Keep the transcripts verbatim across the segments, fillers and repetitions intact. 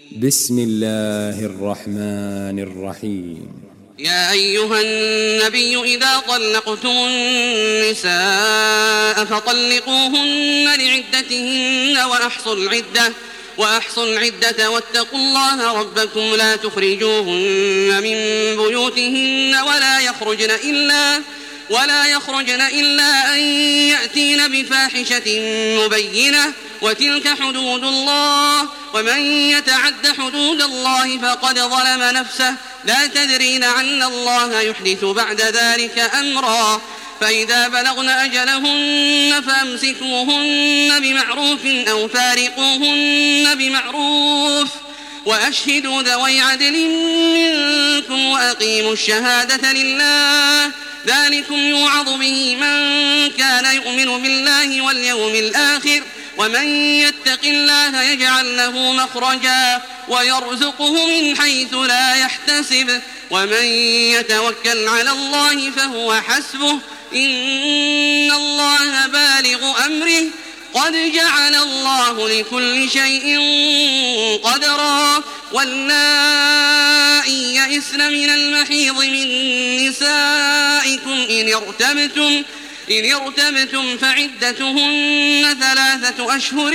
بسم الله الرحمن الرحيم. يا أيها النبي إذا طلقتم النساء فطلقوهن لعدتهن وأحصوا العدة وأحصوا العدة واتقوا الله ربكم لا تخرجوهن من بيوتهن ولا يخرجن إلا ولا يخرجن إلا أن يأتين بفاحشة مبينة وتلك حدود الله ومن يتعد حدود الله فقد ظلم نفسه لا تدرين لعل الله يحدث بعد ذلك أمرا فإذا بلغن أجلهن فأمسكوهن بمعروف أو فارقوهن بمعروف وأشهدوا ذوي عدل منكم وأقيموا الشهادة لله ذلكم يوعظ به من كان يؤمن بالله واليوم الآخر ومن يتق الله يجعل له مخرجا ويرزقه من حيث لا يحتسب ومن يتوكل على الله فهو حسبه إن الله بالغ أمره قد جعل الله لكل شيء قدرا واللائي يئسن من المحيض من نسائكم إن ارتبتم إن ارتبتم فعدتهن ثلاثة أشهر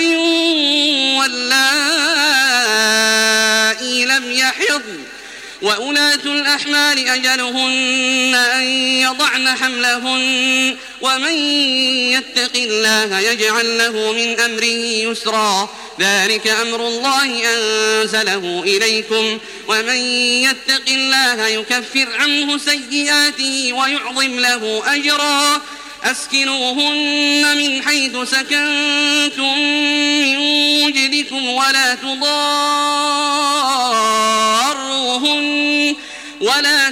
واللائي لم يحضن وأولاة الأحمال أجلهن أن يضعن حملهن ومن يتق الله يجعل له من أمره يسرا ذلك أمر الله أنزله إليكم ومن يتق الله يكفر عنه سيئاته ويعظم له أجرا أسكنوهن من حيث سكنتم من وجدكم ولا تضاروهن ولا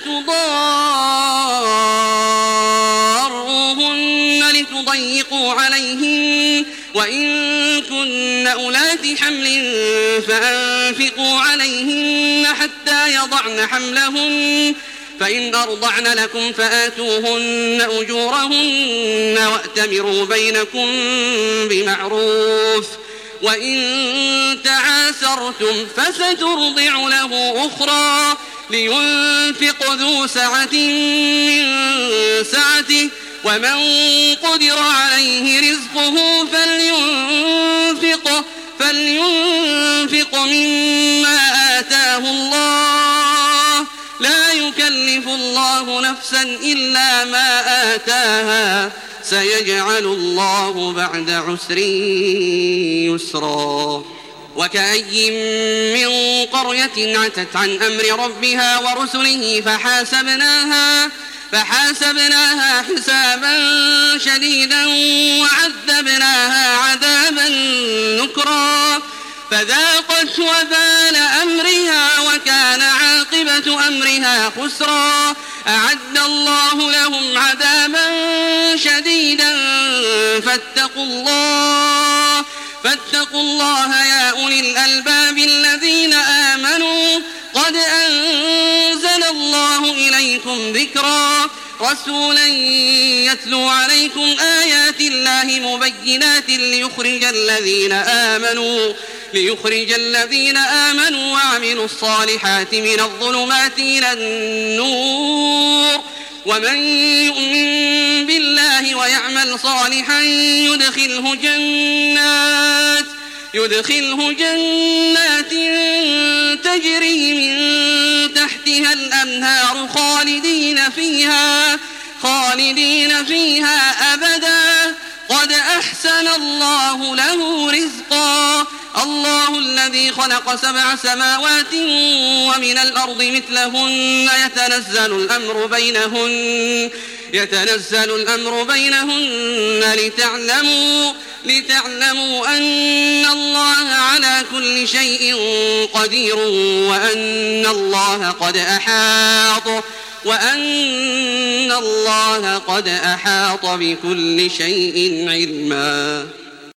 تضاروهن لتضيقوا عليهن وإن كن أولات حمل فأنفقوا عليهن حتى يضعن حملهن فإن أرضعن لكم فآتوهن أجورهن وأتمروا بينكم بمعروف وإن تعاسرتم فسترضع له أخرى لينفق ذو سعة من سعته ومن قدر عليه رزقه فلينفق فلينفق مما آتاه الله لا يكلف الله نفسا إلا ما آتاها سيجعل الله بعد عسر يسرا وكأي من قرية عتت عن أمر ربها ورسله فحاسبناها فحاسبناها حسابا شديدا وعذبناها عذابا نكرا فذاقت وبال أمرها وكان عاقبة أمرها خسرا أعد الله لهم عذابا شديدا فاتقوا الله فاتقوا الله يا أولي الألباب الذين آمنوا قد أنزل الله إليكم ذكرا رسولا يتلو عليكم آيات الله مبينات ليخرج الذين آمنوا ليخرج الذين آمنوا وعملوا الصالحات من الظلمات إلى النور ومن يؤمن بالله ويعمل صالحا يدخله جنات يدخله جنات تجري من تحتها الأنهار خالدين فيها خالدين فيها أبدا قد أحسن الله له رزقا الله الذي خلق سبع سماوات ومن الأرض مثلهن يتنزل الأمر بينهن يتنزل الأمر بينهن لتعلموا لتعلموا أن الله على كل شيء قدير وأن الله قد أحاط وأن الله قد أحاط بكل شيء علما.